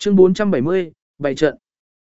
Chương 470, bày trận.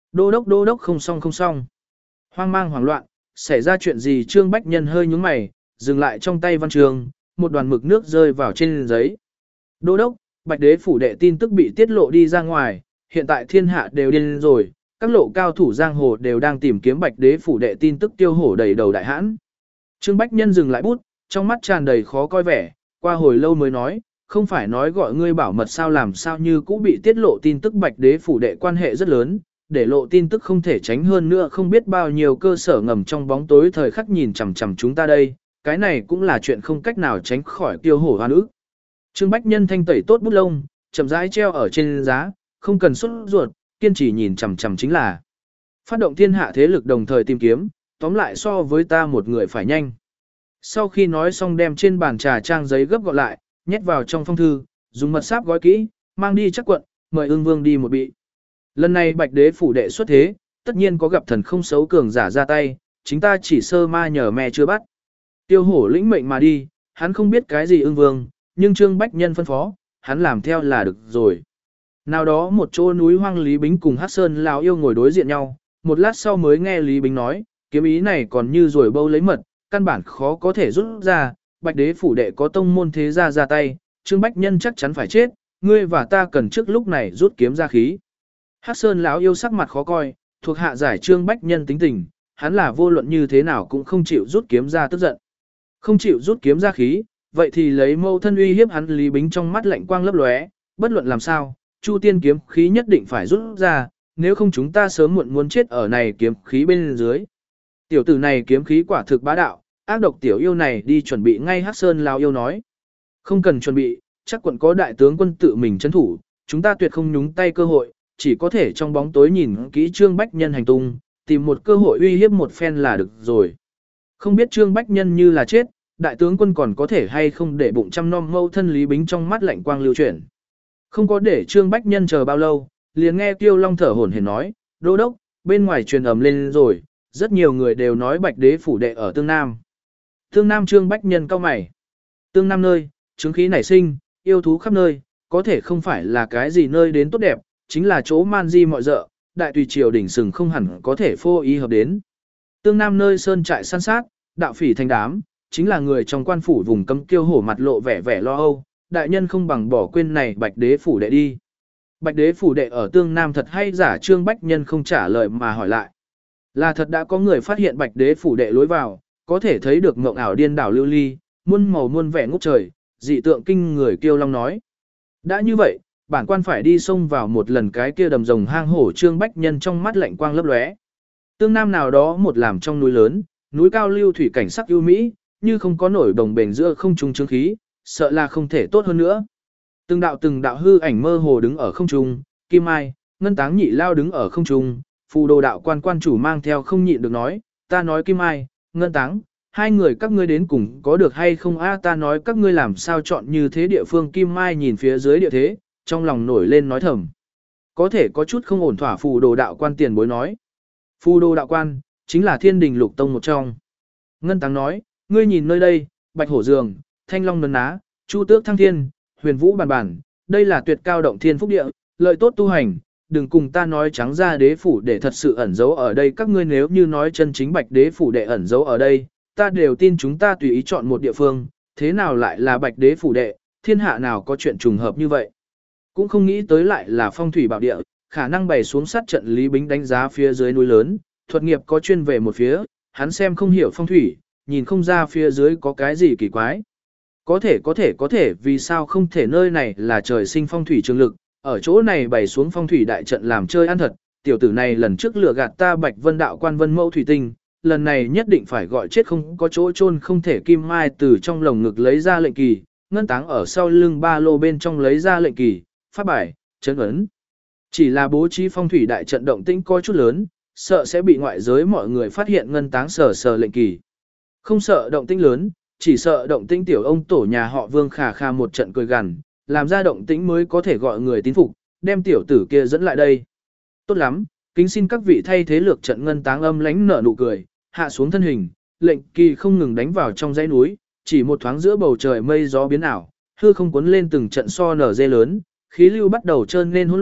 Đô đốc không xong không xong. Hoang mang hoảng loạn, xảy ra chuyện gì? Trương Bách Nhân hơi nhướng mày, dừng lại trong tay văn trường, một đoàn mực nước rơi vào trên giấy. Đô đốc, Bạch Đế phủ đệ tin tức bị tiết lộ đi ra ngoài, hiện tại thiên hạ đều điên rồi, các lộ cao thủ giang hồ đều đang tìm kiếm Bạch Đế phủ đệ tin tức tiêu hổ đầy đầu đại hãn. Trương Bách Nhân dừng lại bút, trong mắt tràn đầy khó coi vẻ, qua hồi lâu mới nói, không phải nói gọi ngươi bảo mật sao, làm sao như cũ bị tiết lộ tin tức. Bạch Đế phủ đệ quan hệ rất lớn, để lộ tin tức không thể tránh, hơn nữa không biết bao nhiêu cơ sở ngầm trong bóng tối thời khắc nhìn chằm chằm chúng ta đây, cái này cũng là chuyện không cách nào tránh khỏi tiêu hổ hoan ức. Trương Bách Nhân thanh tẩy tốt bút lông, chậm rãi treo ở trên giá, không cần xuất ruột, kiên trì nhìn chằm chằm chính là. Phát động thiên hạ thế lực đồng thời tìm kiếm, tóm lại so với ta một người phải nhanh. Sau khi nói xong đem trên bàn trà trang giấy gấp gọn lại, nhét vào trong phong thư, dùng mật sáp gói kỹ, mang đi chắc quận, mời Ưng Vương đi một bị. Lần này Bạch Đế phủ đệ xuất thế, tất nhiên có gặp thần không xấu cường giả ra tay, chính ta chỉ sơ ma nhờ mẹ chưa bắt. Tiêu hổ lĩnh mệnh mà đi, hắn không biết cái gì Ưng Vương, nhưng Trương Bách Nhân phân phó, hắn làm theo là được rồi. Nào đó một chỗ núi hoang, Lý Bính cùng Hắc Sơn lão yêu ngồi đối diện nhau, một lát sau mới nghe Lý Bính nói, kiếm ý này còn như rồi bâu lấy mật, căn bản khó có thể rút ra, Bạch Đế phủ đệ có tông môn thế gia ra tay, Trương Bách Nhân chắc chắn phải chết, ngươi và ta cần trước lúc này rút kiếm ra khí. Hắc Sơn lão yêu sắc mặt khó coi, thuộc hạ giải Trương Bách Nhân tính tình, hắn là vô luận như thế nào cũng không chịu rút kiếm ra tức giận. Không chịu rút kiếm ra khí, vậy thì lấy mâu thân uy hiếp hắn. Lý Bính trong mắt lạnh quang lấp lóe, bất luận làm sao, Chu Tiên kiếm khí nhất định phải rút ra, nếu không chúng ta sớm muộn muốn chết ở này kiếm khí bên dưới. Tiểu tử này kiếm khí quả thực bá đạo, ác độc tiểu yêu này đi chuẩn bị ngay. Hắc Sơn lão yêu nói. Không cần chuẩn bị, chắc quận có đại tướng quân tự mình trấn thủ, chúng ta tuyệt không nhúng tay cơ hội, chỉ có thể trong bóng tối nhìn kỹ Trương Bách Nhân hành tung, tìm một cơ hội uy hiếp một phen là được rồi. Không biết Trương Bách Nhân như là chết, đại tướng quân còn có thể hay không để bụng chăm nom mâu thân. Lý Bính trong mắt lạnh quang lưu chuyển. Không có để Trương Bách Nhân chờ bao lâu, liền nghe Tiêu Long thở hổn hển nói, đô đốc, bên ngoài truyền ầm lên rồi, rất nhiều người đều nói Bạch Đế phủ đệ ở Tương Nam. Tương Nam? Trương Bách Nhân cau mày. Tương Nam nơi, chứng khí nảy sinh, yêu thú khắp nơi, có thể không phải là cái gì nơi đến tốt đẹp, chính là chỗ man di mọi dợ, đại tùy triều đỉnh sừng không hẳn có thể phô ý hợp đến. Tương Nam nơi sơn trại săn sát, đạo phỉ thành đám, chính là người trong quan phủ vùng cấm. Kiêu hổ mặt lộ vẻ vẻ lo âu, đại nhân không bằng bỏ quên này Bạch Đế phủ đệ đi. Bạch Đế phủ đệ ở Tương Nam thật hay giả? Trương Bách Nhân không trả lời mà hỏi lại. Là thật, đã có người phát hiện Bạch Đế phủ đệ lối vào, có thể thấy được ngộng ảo điên đảo lưu ly, muôn màu muôn vẻ ngút trời, dị tượng kinh người. Kiêu Long nói. Đã như vậy, bản quan phải đi xông vào một lần cái kia đầm rồng hang hổ. Trương Bách Nhân trong mắt lạnh quang lấp lóe. Tương Nam nào đó một làm trong núi lớn, núi cao lưu thủy cảnh sắc ưu mỹ, như không có nổi đồng bền giữa không trung chứng khí, sợ là không thể tốt hơn nữa. Từng đạo hư ảnh mơ hồ đứng ở không trung, Kim Mai, Ngân Táng nhị lao đứng ở không trung, Phù Đồ đạo quan chủ mang theo không nhịn được nói, ta nói Kim Mai, Ngân Táng, hai người các ngươi đến cùng có được hay không a? Ta nói các ngươi làm sao chọn như thế địa phương. Kim Mai nhìn phía dưới địa thế, trong lòng nổi lên nói thầm. Có thể có chút không ổn thỏa. Phù Đồ đạo quan tiền bối nói. Phù Đồ đạo quan, chính là Thiên Đình Lục Tông một trong. Ngân Táng nói, ngươi nhìn nơi đây, Bạch Hổ Giường, Thanh Long Nấn Ná, Chu Tước Thăng Thiên, Huyền Vũ Bàn Bàn, đây là tuyệt cao động thiên phúc địa, lợi tốt tu hành, đừng cùng ta nói trắng ra đế phủ để thật sự ẩn giấu ở đây. Các ngươi nếu như nói chân chính Bạch Đế phủ đệ ẩn giấu ở đây, ta đều tin. Chúng ta tùy ý chọn một địa phương, thế nào lại là Bạch Đế phủ đệ, thiên hạ nào có chuyện trùng hợp như vậy. Cũng không nghĩ tới lại là phong thủy bảo địa, khả năng bày xuống sát trận. Lý Bính đánh giá phía dưới núi lớn, thuật nghiệp có chuyên về một phía, hắn xem không hiểu phong thủy, nhìn không ra phía dưới có cái gì kỳ quái. Có thể, vì sao không thể? Nơi này là trời sinh phong thủy trường lực, ở chỗ này bày xuống phong thủy đại trận làm chơi ăn thật. Tiểu tử này lần trước lừa gạt ta Bạch Vân đạo quan Vân Mẫu thủy tinh, lần này nhất định phải gọi chết không có chỗ chôn không thể. Kim Mai từ trong lồng ngực lấy ra lệnh kỳ, Ngân Táng ở sau lưng ba lô bên trong lấy ra lệnh kỳ, pháp bài, trấn ấn. Chỉ là bố trí phong thủy đại trận động tĩnh có chút lớn, sợ sẽ bị ngoại giới mọi người phát hiện. Ngân Táng sờ lệnh kỳ. Không sợ động tĩnh lớn, chỉ sợ động tĩnh tiểu. Ông tổ nhà họ Vương khà khà một trận cười gằn, làm ra động tĩnh mới có thể gọi người tín phục, đem tiểu tử kia dẫn lại đây. Tốt lắm, kính xin các vị thay thế lược trận. Ngân Táng âm lãnh nở nụ cười, hạ xuống thân hình, lệnh kỳ không ngừng đánh vào trong dãy núi, chỉ một thoáng giữa bầu trời mây gió biến ảo, hư không cuốn lên từng trận so nở dê lớn, khí lưu bắt đầu trơn lên hỗn loạn,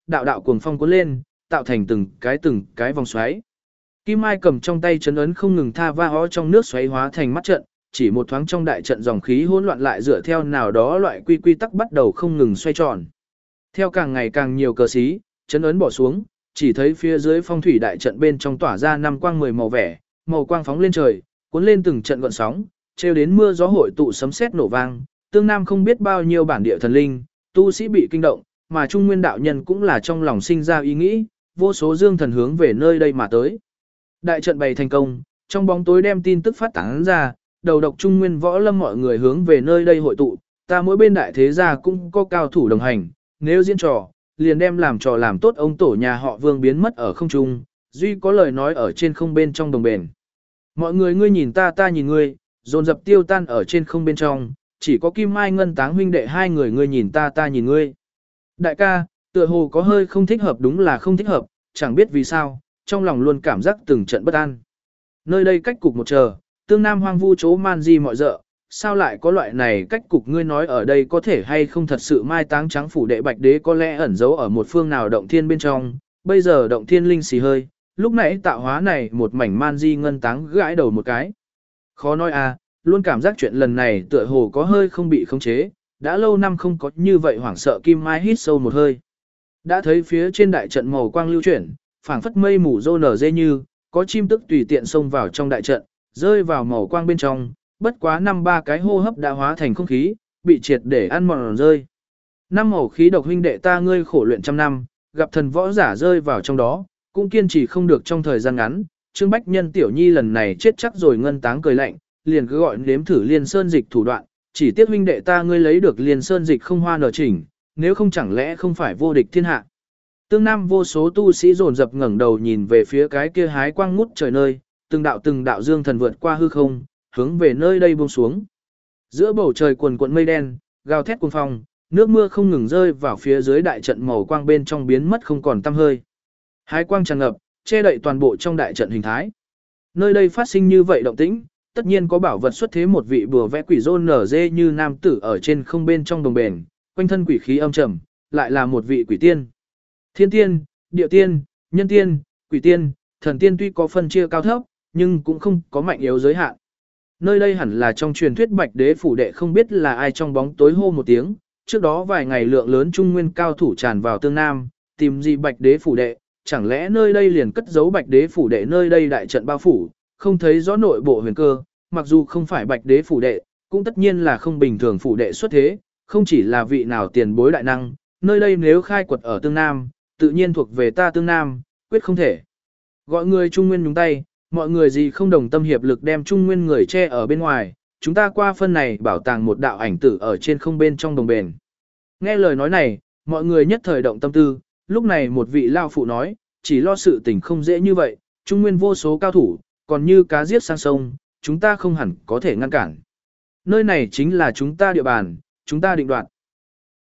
đạo đạo cuồng phong cuốn lên, tạo thành từng cái vòng xoáy. Kim Mai cầm trong tay chấn ấn không ngừng tha va ho trong nước xoáy hóa thành mắt trận, chỉ một thoáng trong đại trận dòng khí hỗn loạn lại dựa theo nào đó loại quy tắc bắt đầu không ngừng xoay tròn. Theo càng ngày càng nhiều cờ xí, chấn ấn bỏ xuống, chỉ thấy phía dưới phong thủy đại trận bên trong tỏa ra năm quang 10 màu vẻ, màu quang phóng lên trời, cuốn lên từng trận gợn sóng, trêu đến mưa gió hội tụ sấm sét nổ vang, tương nam không biết bao nhiêu bản địa thần linh, tu sĩ bị kinh động, mà Trung Nguyên đạo nhân cũng là trong lòng sinh ra ý nghĩ, vô số dương thần hướng về nơi đây mà tới. Đại trận bày thành công, trong bóng tối đem tin tức phát tán ra, đầu độc Trung Nguyên võ lâm mọi người hướng về nơi đây hội tụ, ta mỗi bên đại thế gia cũng có cao thủ đồng hành, nếu diễn trò, liền đem làm trò làm tốt ông tổ nhà họ Vương biến mất ở không trung, duy có lời nói ở trên không bên trong đồng bền. Mọi người ngươi nhìn ta nhìn ngươi, dồn dập tiêu tan ở trên không bên trong, chỉ có Kim Mai Ngân Táng huynh đệ hai người ngươi nhìn ta nhìn ngươi. Đại ca, tựa hồ có hơi không thích hợp, đúng là không thích hợp, chẳng biết vì sao, trong lòng luôn cảm giác từng trận bất an. Nơi đây cách cục một chờ, tương nam hoang vu chỗ man di mọi dợ, sao lại có loại này cách cục, ngươi nói ở đây có thể hay không thật sự mai táng trắng phủ đệ bạch đế có lẽ ẩn giấu ở một phương nào động thiên bên trong, bây giờ động thiên linh xì hơi, lúc nãy tạo hóa này một mảnh man di ngân táng gãi đầu một cái. Khó nói à, luôn cảm giác chuyện lần này tựa hồ có hơi không bị khống chế, đã lâu năm không có như vậy hoảng sợ. Kim Mai hít sâu một hơi. Đã thấy phía trên đại trận màu quang lưu chuyển, phảng phất mây mù rô nở dê như, có chim tức tùy tiện xông vào trong đại trận, rơi vào màu quang bên trong, bất quá 5-3 cái hô hấp đã hóa thành không khí, bị triệt để ăn mòn rơi. Năm màu khí độc huynh đệ ta ngươi khổ luyện trăm năm, gặp thần võ giả rơi vào trong đó, cũng kiên trì không được trong thời gian ngắn. Trương Bách Nhân tiểu nhi lần này chết chắc rồi. Ngân Táng cười lạnh, liền cứ gọi nếm thử Liên Sơn dịch thủ đoạn, chỉ tiếc huynh đệ ta ngươi lấy được Liên Sơn dịch không hoa nở chỉnh, nếu không chẳng lẽ không phải vô địch thiên hạ. Tương Nam vô số tu sĩ dồn dập ngẩng đầu nhìn về phía cái kia hái quang ngút trời nơi, từng đạo dương thần vượt qua hư không, hướng về nơi đây buông xuống. Giữa bầu trời quần quần mây đen, gào thét cuồng phong, nước mưa không ngừng rơi vào phía dưới đại trận màu quang bên trong biến mất không còn tăm hơi. Hái quang tràn ngập, che đậy toàn bộ trong đại trận hình thái. Nơi đây phát sinh như vậy động tĩnh, tất nhiên có bảo vật xuất thế, một vị bùa vẽ quỷ rôn nở dê như nam tử ở trên không bên trong đồng bền, quanh thân quỷ khí âm trầm, lại là một vị quỷ tiên. Thiên tiên, địa tiên, nhân tiên, quỷ tiên, thần tiên tuy có phân chia cao thấp, nhưng cũng không có mạnh yếu giới hạn. Nơi đây hẳn là trong truyền thuyết Bạch Đế phủ đệ, không biết là ai trong bóng tối hô một tiếng, trước đó vài ngày lượng lớn Trung Nguyên cao thủ tràn vào Tương Nam, tìm gì Bạch Đế phủ đệ, chẳng lẽ nơi đây liền cất giấu Bạch Đế phủ đệ, nơi đây đại trận bao phủ, không thấy rõ nội bộ huyền cơ, mặc dù không phải Bạch Đế phủ đệ, cũng tất nhiên là không bình thường phủ đệ xuất thế, không chỉ là vị nào tiền bối đại năng, nơi đây nếu khai quật ở Tương Nam, tự nhiên thuộc về ta Tương Nam, quyết không thể. Gọi người Trung Nguyên nhúng tay, mọi người gì không đồng tâm hiệp lực đem Trung Nguyên người che ở bên ngoài, chúng ta qua phân này bảo tàng một đạo ảnh tử ở trên không bên trong đồng bền. Nghe lời nói này, mọi người nhất thời động tâm tư, lúc này một vị lao phụ nói, chỉ lo sự tình không dễ như vậy, Trung Nguyên vô số cao thủ, còn như cá giết sang sông, chúng ta không hẳn có thể ngăn cản. Nơi này chính là chúng ta địa bàn, chúng ta định đoạt.